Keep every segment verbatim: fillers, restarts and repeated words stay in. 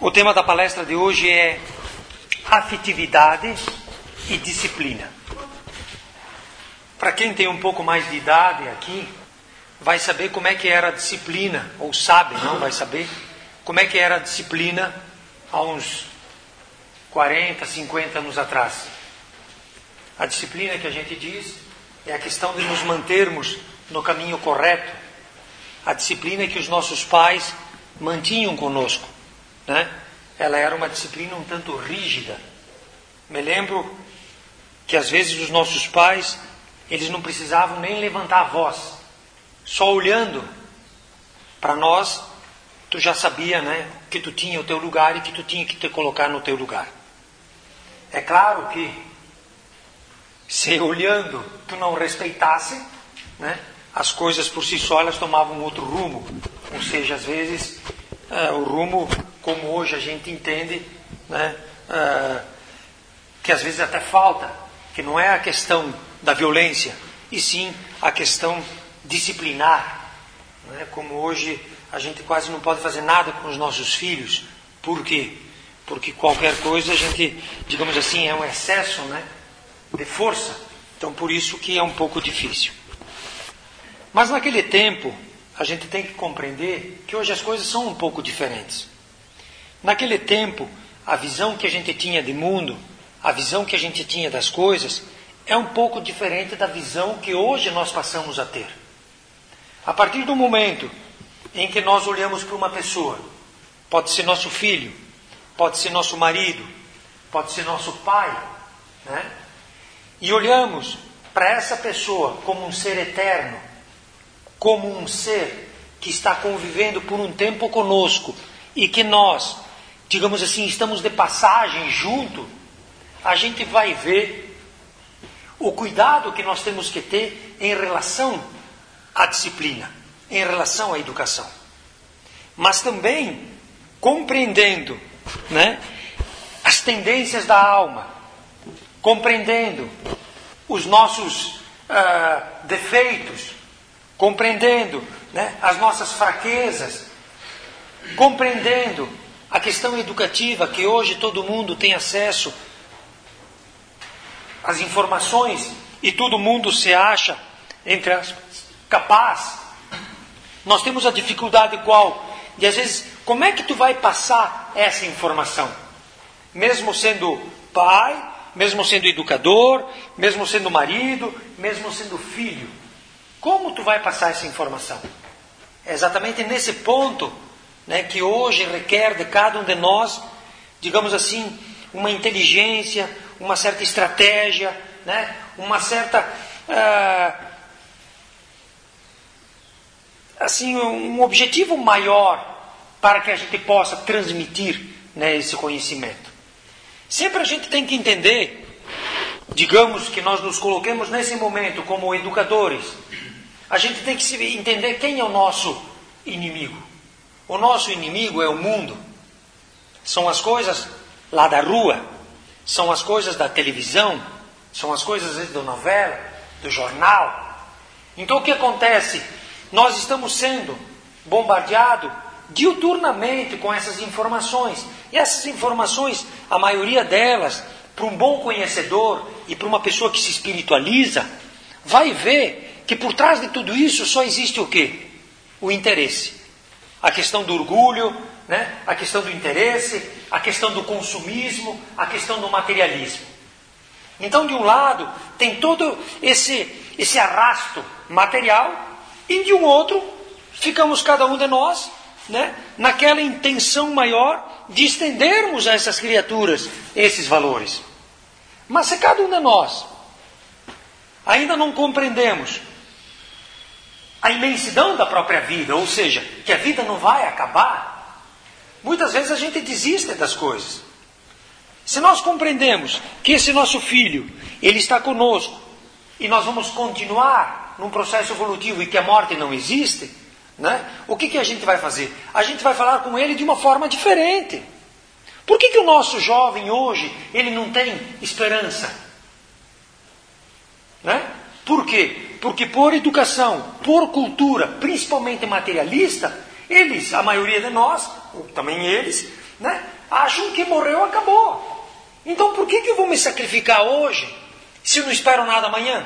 O tema da palestra de hoje é afetividade e disciplina. Para quem tem um pouco mais de idade aqui, vai saber como é que era a disciplina, ou sabe, não vai saber, como é que era a disciplina há uns quarenta, cinquenta anos atrás. A disciplina que a gente diz é a questão de nos mantermos no caminho correto. A disciplina que os nossos pais mantinham conosco, né? Ela era uma disciplina um tanto rígida. Me lembro que às vezes os nossos pais, eles não precisavam nem levantar a voz. Só olhando para nós, tu já sabia, né, que tu tinha o teu lugar e que tu tinha que te colocar no teu lugar. É claro que se olhando tu não respeitasse, né, as coisas por si só elas tomavam outro rumo. Ou seja, às vezes é, o rumo como hoje a gente entende, né, é, que às vezes até falta, que não é a questão da violência, e sim a questão disciplinar, né? Como hoje a gente quase não pode fazer nada com os nossos filhos. Por quê? Porque qualquer coisa a gente, digamos assim, é um excesso, né, de força. Então por isso que é um pouco difícil. Mas naquele tempo a gente tem que compreender que hoje as coisas são um pouco diferentes. Naquele tempo a visão que a gente tinha de mundo, a visão que a gente tinha das coisas é um pouco diferente da visão que hoje nós passamos a ter. A partir do momento em que nós olhamos para uma pessoa, pode ser nosso filho, pode ser nosso marido, pode ser nosso pai, né? E olhamos para essa pessoa como um ser eterno, como um ser que está convivendo por um tempo conosco e que nós, digamos assim, estamos de passagem junto, a gente vai ver o cuidado que nós temos que ter em relação à disciplina, em relação à educação. Mas também compreendendo, né, as tendências da alma, compreendendo os nossos uh, defeitos, compreendendo, né, as nossas fraquezas, compreendendo a questão educativa que hoje todo mundo tem acesso as informações e todo mundo se acha, entre aspas, capaz. Nós temos a dificuldade qual? De às vezes, como é que tu vai passar essa informação? Mesmo sendo pai, mesmo sendo educador, mesmo sendo marido, mesmo sendo filho. Como tu vai passar essa informação? É exatamente nesse ponto, né, que hoje requer de cada um de nós, digamos assim, uma inteligência, uma certa estratégia, né? Uma certa uh, assim, um objetivo maior para que a gente possa transmitir, né, esse conhecimento. Sempre a gente tem que entender, digamos que nós nos coloquemos nesse momento como educadores, a gente tem que entender quem é o nosso inimigo. O nosso inimigo é o mundo, são as coisas lá da rua, são as coisas da televisão, são as coisas às vezes da novela, do jornal. Então o que acontece? Nós estamos sendo bombardeados diuturnamente com essas informações. E essas informações, a maioria delas, para um bom conhecedor e para uma pessoa que se espiritualiza, vai ver que por trás de tudo isso só existe o quê? O interesse. A questão do orgulho, né? A questão do interesse, a questão do consumismo, a questão do materialismo. Então, de um lado, tem todo esse, esse arrasto material, e de um outro, ficamos cada um de nós, né, naquela intenção maior de estendermos a essas criaturas esses valores. Mas se cada um de nós ainda não compreendemos a imensidão da própria vida, ou seja, que a vida não vai acabar, muitas vezes a gente desiste das coisas. Se nós compreendemos que esse nosso filho, ele está conosco, e nós vamos continuar num processo evolutivo e que a morte não existe, né? O que, que a gente vai fazer? A gente vai falar com ele de uma forma diferente. Por que, que o nosso jovem hoje, ele não tem esperança? Né? Por quê? Porque por educação, por cultura, principalmente materialista, eles, a maioria de nós, ou também eles, né, acham que morreu, acabou. Então por que, que eu vou me sacrificar hoje, se eu não espero nada amanhã?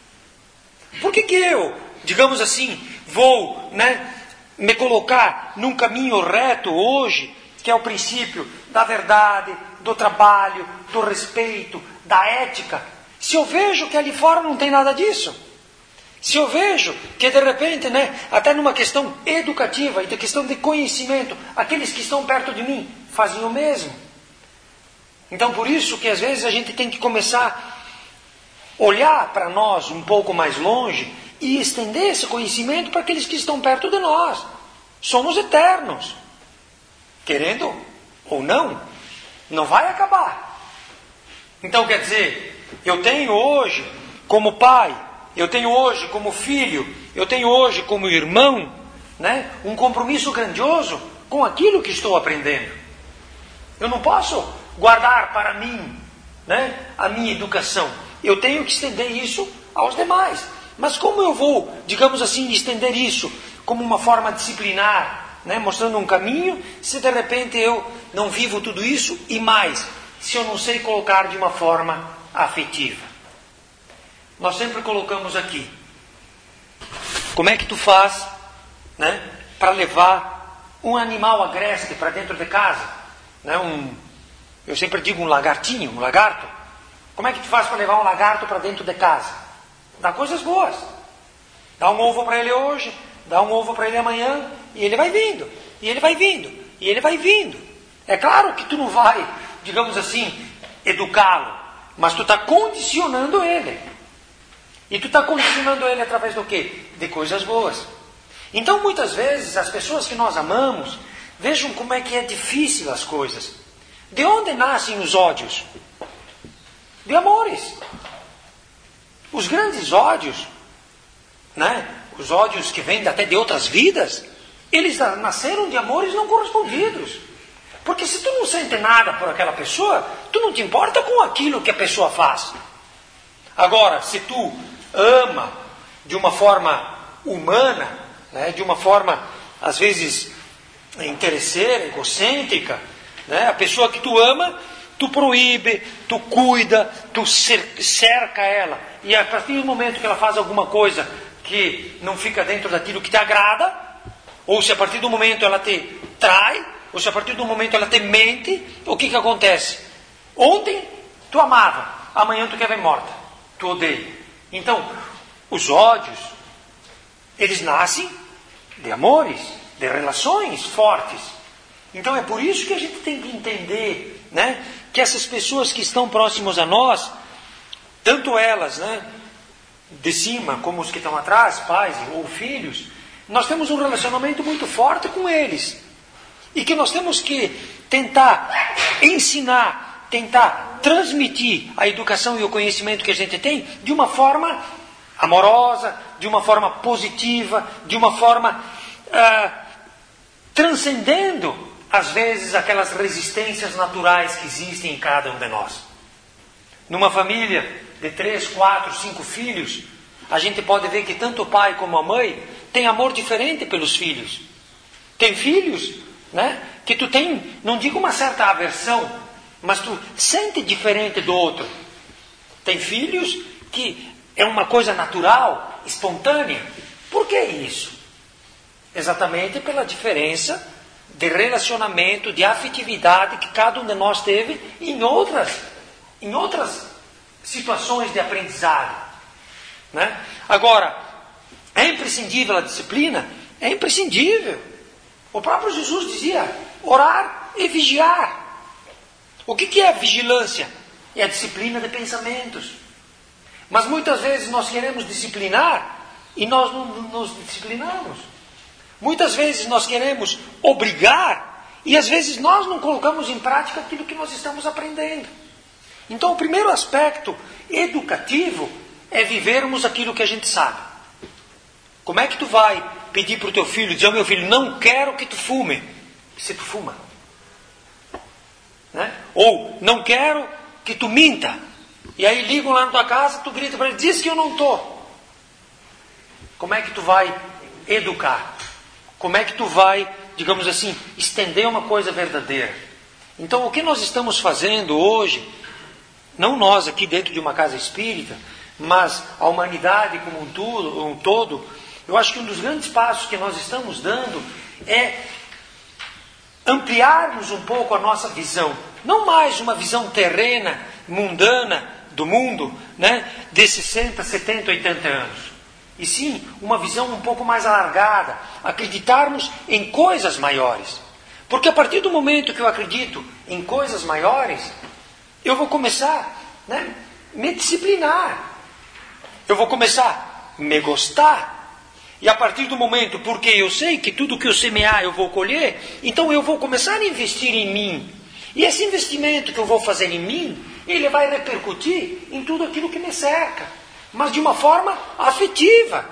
Por que, que eu, digamos assim, vou, né, me colocar num caminho reto hoje, que é o princípio da verdade, do trabalho, do respeito, da ética, se eu vejo que ali fora não tem nada disso? Se eu vejo que de repente, né, até numa questão educativa e de questão de conhecimento, aqueles que estão perto de mim fazem o mesmo. Então por isso que às vezes a gente tem que começar a olhar para nós um pouco mais longe e estender esse conhecimento para aqueles que estão perto de nós. Somos eternos. Querendo ou não, não vai acabar. Então quer dizer, eu tenho hoje como pai, eu tenho hoje como filho, eu tenho hoje como irmão, né, um compromisso grandioso com aquilo que estou aprendendo. Eu não posso guardar para mim, né, a minha educação. Eu tenho que estender isso aos demais. Mas como eu vou, digamos assim, estender isso como uma forma disciplinar, né, mostrando um caminho, se de repente eu não vivo tudo isso e mais, se eu não sei colocar de uma forma afetiva? Nós sempre colocamos aqui, como é que tu faz, né, para levar um animal agreste para dentro de casa? Né, um, eu sempre digo um lagartinho, um lagarto. Como é que tu faz para levar um lagarto para dentro de casa? Dá coisas boas. Dá um ovo para ele hoje, dá um ovo para ele amanhã, e ele vai vindo, e ele vai vindo, e ele vai vindo. É claro que tu não vai, digamos assim, educá-lo, mas tu está condicionando ele. E tu está condicionando ele através do quê? De coisas boas. Então, muitas vezes, as pessoas que nós amamos, vejam como é que é difícil as coisas. De onde nascem os ódios? De amores. Os grandes ódios, né? Os ódios que vêm até de outras vidas, eles nasceram de amores não correspondidos. Porque se tu não sente nada por aquela pessoa, tu não te importa com aquilo que a pessoa faz. Agora, se tu ama de uma forma humana, né, de uma forma, às vezes, interesseira, egocêntrica, né, a pessoa que tu ama, tu proíbe, tu cuida, tu cerca ela. E a partir do momento que ela faz alguma coisa que não fica dentro daquilo que te agrada, ou se a partir do momento ela te trai, ou se a partir do momento ela te mente, o que que acontece? Ontem tu amava, amanhã tu quer ver morta, tu odeia. Então, os ódios, eles nascem de amores, de relações fortes. Então é por isso que a gente tem que entender, né, que essas pessoas que estão próximas a nós, tanto elas, né, de cima como os que estão atrás, pais ou filhos, nós temos um relacionamento muito forte com eles. E que nós temos que tentar ensinar, tentar transmitir a educação e o conhecimento que a gente tem de uma forma amorosa, de uma forma positiva, de uma forma ah, transcendendo, às vezes, aquelas resistências naturais que existem em cada um de nós. Numa família de três, quatro, cinco filhos, a gente pode ver que tanto o pai como a mãe têm amor diferente pelos filhos. Tem filhos, né, que tu tem, não digo uma certa aversão, mas tu sente diferente do outro. Tem filhos que é uma coisa natural, espontânea. Por que isso? Exatamente pela diferença de relacionamento, de afetividade que cada um de nós teve em outras, em outras situações de aprendizado, né? Agora, é imprescindível a disciplina? É imprescindível. O próprio Jesus dizia, orar e vigiar. O que que é vigilância? É a disciplina de pensamentos. Mas muitas vezes nós queremos disciplinar e nós não nos disciplinamos. Muitas vezes nós queremos obrigar e às vezes nós não colocamos em prática aquilo que nós estamos aprendendo. Então o primeiro aspecto educativo é vivermos aquilo que a gente sabe. Como é que tu vai pedir para o teu filho, dizer ao meu filho, não quero que tu fume, se tu fuma? Né? Ou, não quero que tu minta. E aí ligam lá na tua casa, tu grita para ele, diz que eu não estou. Como é que tu vai educar? Como é que tu vai, digamos assim, estender uma coisa verdadeira? Então, o que nós estamos fazendo hoje, não nós aqui dentro de uma casa espírita, mas a humanidade como um todo, um todo, eu acho que um dos grandes passos que nós estamos dando é ampliarmos um pouco a nossa visão. Não mais uma visão terrena, mundana do mundo, né, de sessenta, setenta, oitenta anos. E sim, uma visão um pouco mais alargada. Acreditarmos em coisas maiores. Porque a partir do momento que eu acredito em coisas maiores, eu vou começar, né, me disciplinar. Eu vou começar a me gostar. E a partir do momento, porque eu sei que tudo que eu semear eu vou colher, então eu vou começar a investir em mim. E esse investimento que eu vou fazer em mim, ele vai repercutir em tudo aquilo que me cerca. Mas de uma forma afetiva.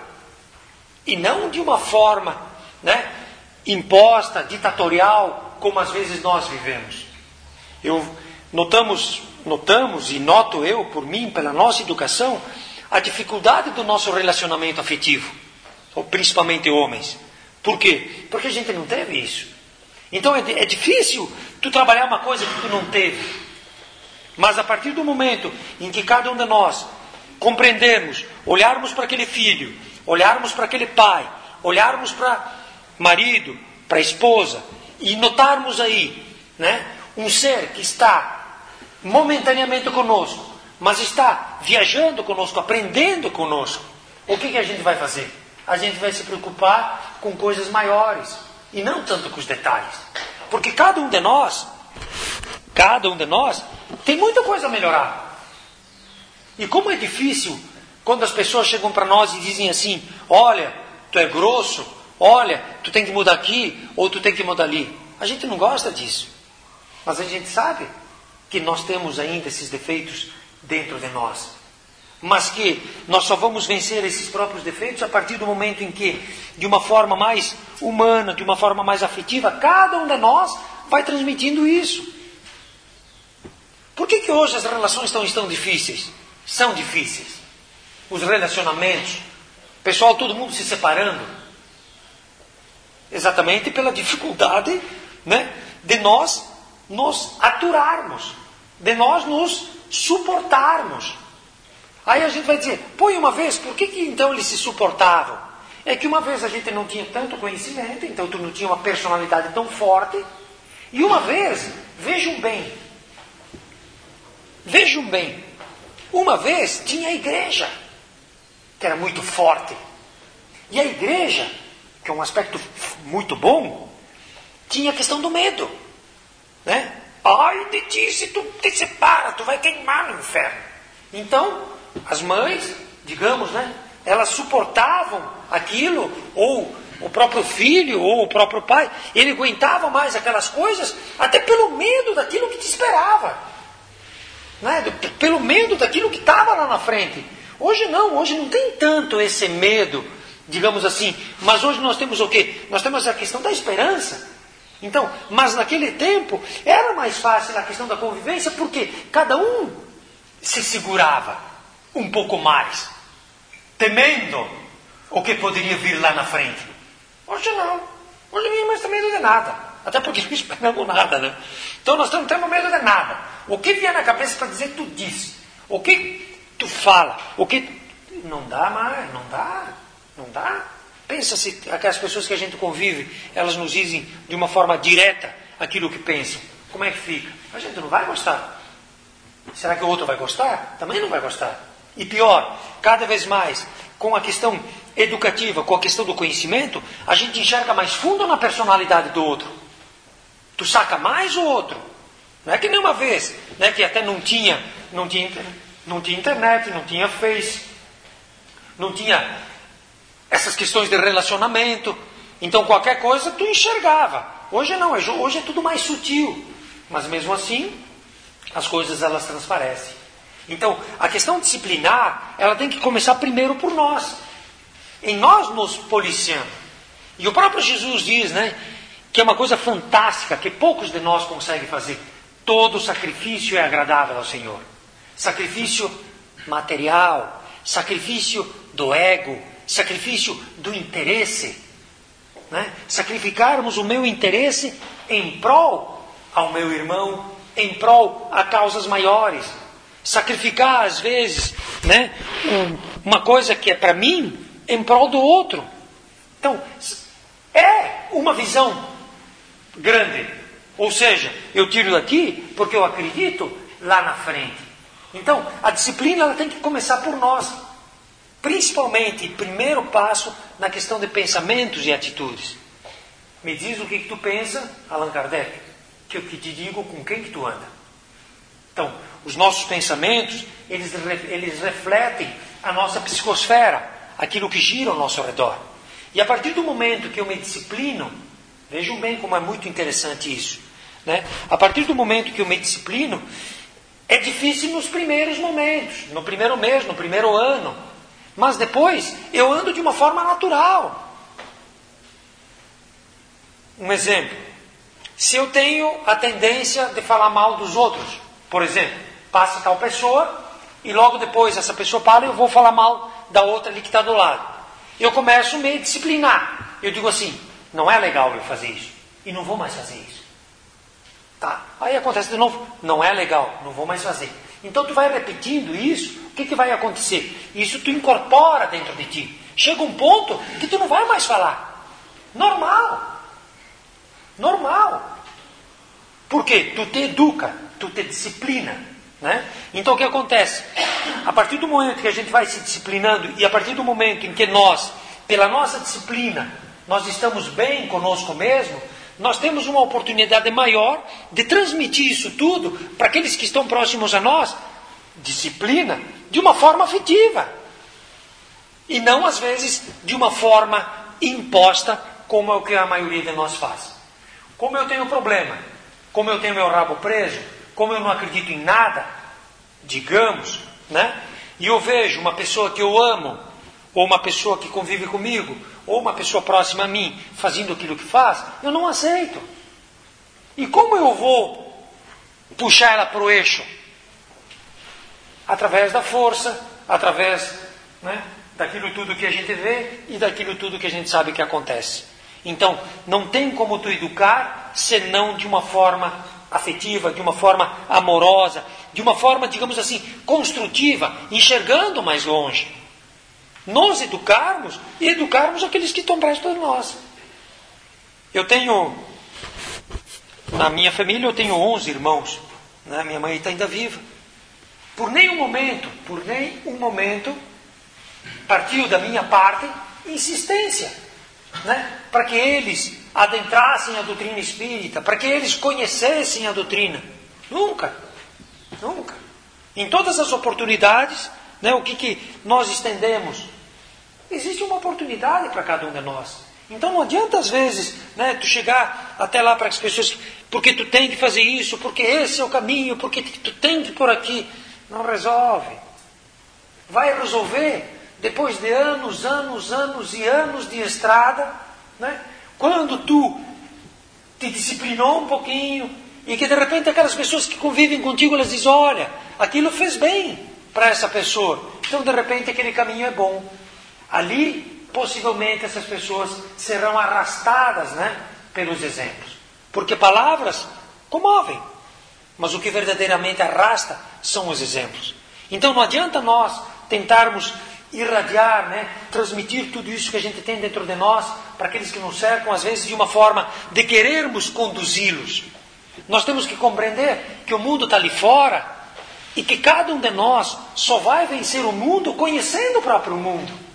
E não de uma forma, né, imposta, ditatorial, como às vezes nós vivemos. Eu notamos, notamos e noto eu, por mim, pela nossa educação, a dificuldade do nosso relacionamento afetivo, ou principalmente homens. Por quê? Porque a gente não teve isso. Então é, é difícil tu trabalhar uma coisa que tu não teve. Mas a partir do momento em que cada um de nós compreendermos, olharmos para aquele filho, olharmos para aquele pai, olharmos para marido, para esposa, e notarmos aí, né, um ser que está momentaneamente conosco, mas está viajando conosco, aprendendo conosco, o que, que a gente vai fazer? A gente vai se preocupar com coisas maiores, e não tanto com os detalhes. Porque cada um de nós, cada um de nós, tem muita coisa a melhorar. E como é difícil quando as pessoas chegam para nós e dizem assim, olha, tu é grosso, olha, tu tem que mudar aqui, ou tu tem que mudar ali. A gente não gosta disso. Mas a gente sabe que nós temos ainda esses defeitos dentro de nós. Mas que nós só vamos vencer esses próprios defeitos a partir do momento em que, de uma forma mais humana, de uma forma mais afetiva, cada um de nós vai transmitindo isso. Por que que hoje as relações estão, estão difíceis? São difíceis. Os relacionamentos, pessoal, todo mundo se separando. Exatamente pela dificuldade, né, de nós nos aturarmos, de nós nos suportarmos. Aí a gente vai dizer, pô, e uma vez, por que que então eles se suportavam? É que uma vez a gente não tinha tanto conhecimento, então tu não tinha uma personalidade tão forte. E uma vez, vejam bem, vejam bem, uma vez tinha a igreja, que era muito forte. E a igreja, que é um aspecto muito bom, tinha a questão do medo. Né? Ai de ti, se tu te separa, tu vai queimar no inferno. Então, as mães, digamos, né, elas suportavam aquilo, ou o próprio filho, ou o próprio pai, ele aguentava mais aquelas coisas, até pelo medo daquilo que te esperava. Né? Pelo medo daquilo que estava lá na frente. Hoje não, hoje não tem tanto esse medo, digamos assim, mas hoje nós temos o quê? Nós temos a questão da esperança. Então, mas naquele tempo era mais fácil a questão da convivência, porque cada um se segurava um pouco mais, temendo o que poderia vir lá na frente. Hoje não, hoje ninguém mais tem medo de nada, até porque não esperamos nada, né? Então nós não temos medo de nada. O que vier na cabeça para dizer, tu diz. O que tu fala, o que... Não dá mais, não dá, não dá. Pensa se aquelas pessoas que a gente convive, elas nos dizem de uma forma direta aquilo que pensam. Como é que fica? A gente não vai gostar. Será que o outro vai gostar? Também não vai gostar. E pior, cada vez mais, com a questão educativa, com a questão do conhecimento, a gente enxerga mais fundo na personalidade do outro. Tu saca mais o outro. Não é que nem uma vez, né, que até não tinha, não tinha, não tinha internet, não tinha Face, não tinha essas questões de relacionamento. Então qualquer coisa tu enxergava. Hoje não, hoje é tudo mais sutil. Mas mesmo assim, as coisas elas transparecem. Então, a questão disciplinar, ela tem que começar primeiro por nós. Em nós nos policiando. E o próprio Jesus diz, né, que é uma coisa fantástica, que poucos de nós conseguem fazer. Todo sacrifício é agradável ao Senhor. Sacrifício material, sacrifício do ego, sacrifício do interesse. Né? Sacrificarmos o meu interesse em prol ao meu irmão em prol a causas maiores. Sacrificar, às vezes, né, um, uma coisa que é para mim em prol do outro. Então, é uma visão grande. Ou seja, eu tiro daqui porque eu acredito lá na frente. Então, a disciplina ela tem que começar por nós. Principalmente, primeiro passo na questão de pensamentos e atitudes. Me diz o que, que tu pensa, Allan Kardec, que eu que te digo com quem que tu anda. Então, os nossos pensamentos, eles, eles refletem a nossa psicosfera, aquilo que gira ao nosso redor. E a partir do momento que eu me disciplino, vejam bem como é muito interessante isso, né? A partir do momento que eu me disciplino, é difícil nos primeiros momentos, no primeiro mês, no primeiro ano, mas depois eu ando de uma forma natural. Um exemplo, se eu tenho a tendência de falar mal dos outros, por exemplo, passa tal pessoa e logo depois essa pessoa para e eu vou falar mal da outra ali que está do lado. Eu começo a me disciplinar. Eu digo assim, não é legal eu fazer isso. E não vou mais fazer isso. Tá. Aí acontece de novo, não é legal, não vou mais fazer. Então tu vai repetindo isso, o que, que vai acontecer? Isso tu incorpora dentro de ti. Chega um ponto que tu não vai mais falar. Normal. Normal. Por quê? Tu te educa, tu te disciplina. Né? Então o que acontece? A partir do momento que a gente vai se disciplinando e a partir do momento em que nós, pela nossa disciplina, nós estamos bem conosco mesmo, nós temos uma oportunidade maior de transmitir isso tudo para aqueles que estão próximos a nós, disciplina, de uma forma afetiva. E não, às vezes, de uma forma imposta, como é o que a maioria de nós faz. Como eu tenho problema, como eu tenho meu rabo preso, como eu não acredito em nada, digamos, né? E eu vejo uma pessoa que eu amo, ou uma pessoa que convive comigo, ou uma pessoa próxima a mim, fazendo aquilo que faz, eu não aceito. E como eu vou puxar ela para o eixo? Através da força, através, né, daquilo tudo que a gente vê e daquilo tudo que a gente sabe que acontece. Então, não tem como tu educar, senão de uma forma afetiva, de uma forma amorosa, de uma forma, digamos assim, construtiva, enxergando mais longe. Nos educarmos e educarmos aqueles que estão perto de nós. Eu tenho, na minha família eu tenho onze irmãos, né? Minha mãe está ainda viva. Por nenhum momento, por nenhum momento, partiu da minha parte insistência, né? Para que eles adentrassem a doutrina espírita, para que eles conhecessem a doutrina. Nunca, nunca. Em todas as oportunidades, né, o que, que nós estendemos? Existe uma oportunidade para cada um de nós. Então não adianta às vezes, né, tu chegar até lá para as pessoas, porque tu tem que fazer isso, porque esse é o caminho, porque tu tem que ir por aqui. Não resolve. Vai resolver depois de anos, anos, anos e anos de estrada, né? Quando tu te disciplinou um pouquinho e que de repente aquelas pessoas que convivem contigo, elas dizem, olha, aquilo fez bem para essa pessoa. Então de repente aquele caminho é bom. Ali, possivelmente, essas pessoas serão arrastadas, né, pelos exemplos. Porque palavras comovem, mas o que verdadeiramente arrasta são os exemplos. Então não adianta nós tentarmos irradiar, né, transmitir tudo isso que a gente tem dentro de nós para aqueles que nos cercam, às vezes de uma forma de querermos conduzi-los. Nós temos que compreender que o mundo está ali fora e que cada um de nós só vai vencer o mundo conhecendo o próprio mundo.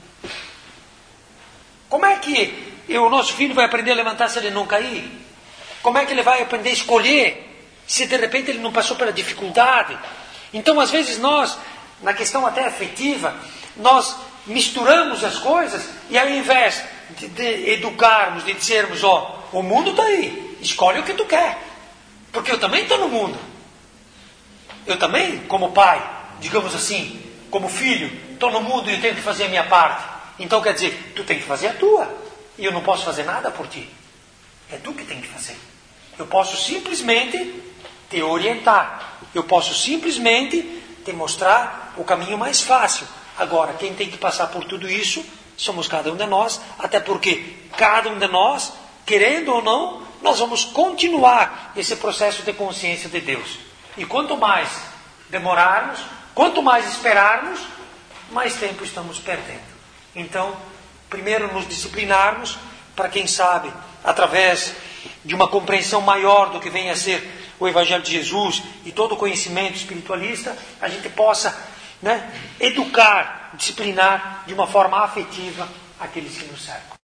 Como é que o nosso filho vai aprender a levantar se ele não cair? Como é que ele vai aprender a escolher se de repente ele não passou pela dificuldade? Então, às vezes nós, na questão até afetiva, nós misturamos as coisas e ao invés de, de educarmos, de dizermos, ó, o mundo está aí, escolhe o que tu quer. Porque eu também estou no mundo. Eu também, como pai, digamos assim, como filho, estou no mundo e eu tenho que fazer a minha parte. Então quer dizer, tu tem que fazer a tua. E eu não posso fazer nada por ti. É tu que tem que fazer. Eu posso simplesmente te orientar. Eu posso simplesmente te mostrar o caminho mais fácil. Agora, quem tem que passar por tudo isso somos cada um de nós. Até porque cada um de nós, querendo ou não, nós vamos continuar esse processo de consciência de Deus. E quanto mais demorarmos, quanto mais esperarmos, mais tempo estamos perdendo. Então, primeiro nos disciplinarmos, para quem sabe, através de uma compreensão maior do que vem a ser o Evangelho de Jesus e todo o conhecimento espiritualista, a gente possa, né, educar, disciplinar de uma forma afetiva aqueles que nos cercam.